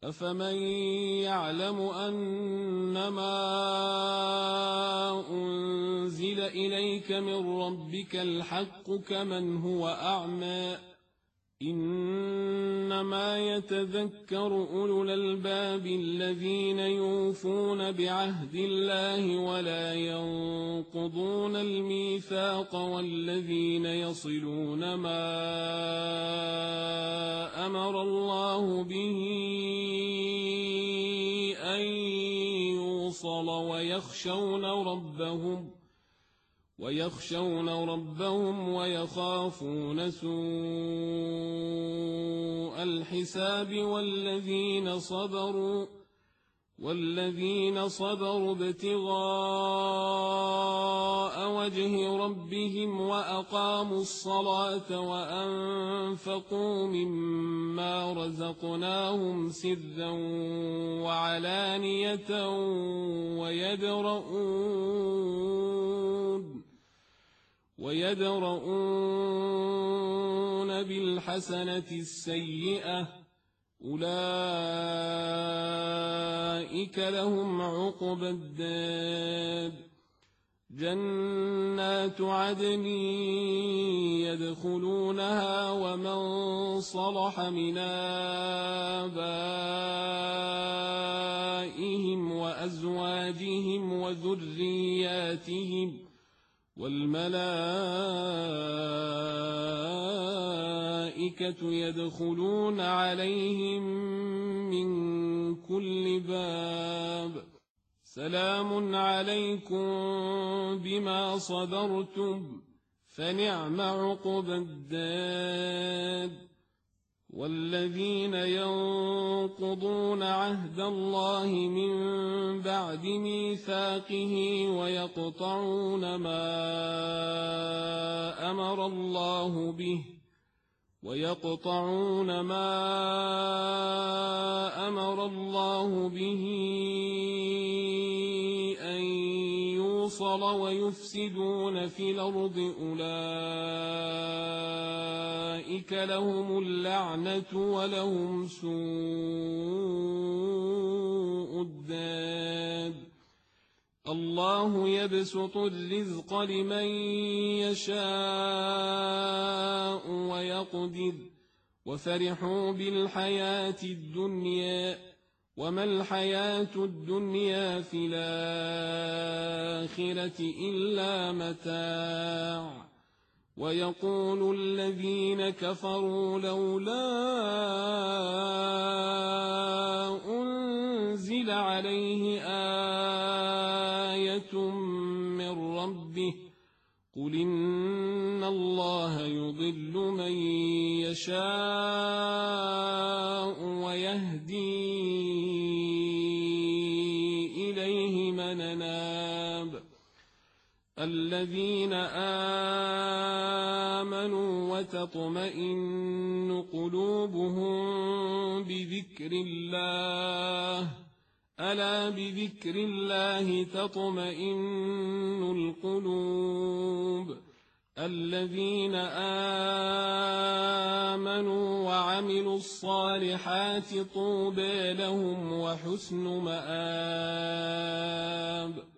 أفمن يعلم أنما أنزل إليك من ربك الحق كمن هو أعمى إنما يتذكر أولو الألباب الذين يوفون بعهد الله ولا ينقضون الميثاق والذين يصلون ما أمر الله به أن يوصل ويخشون ربهم ويخافون سوء الحساب والذين صبروا ابتغاء وجه ربهم وأقاموا الصلاة وأنفقوا مما رزقناهم سرا وعلانية ويدرؤون بالحسنة السيئة أولئك لهم عقبى الدار جنات عدن يدخلونها ومن صلح من آبائهم وأزواجهم وذرياتهم والملائكة يدخلون عليهم من كل باب سلام عليكم بما صبرتم فنعم عقبى الدار والذين ينقضون عهد الله من بعد ميثاقه ويقطعون ما أمر الله به أن يوصل ويفسدون في الأرض أولئك لهم اللعنة ولهم سوء الدار الله يبسط الرزق لمن يشاء ويقدر وفرحوا بالحياة الدنيا وما الحياة الدنيا في الآخرة إلا متاع ويقول الذين كفروا لولا أنزل عليه آية من ربه قل إن الله يضل من يشاء ويهدي إليه من أناب الذين آمنوا وتطمئن قلوبهم بذكر الله ألا بذكر الله تطمئن القلوب الذين آمنوا وعملوا الصالحات طوبى لهم وحسن مآب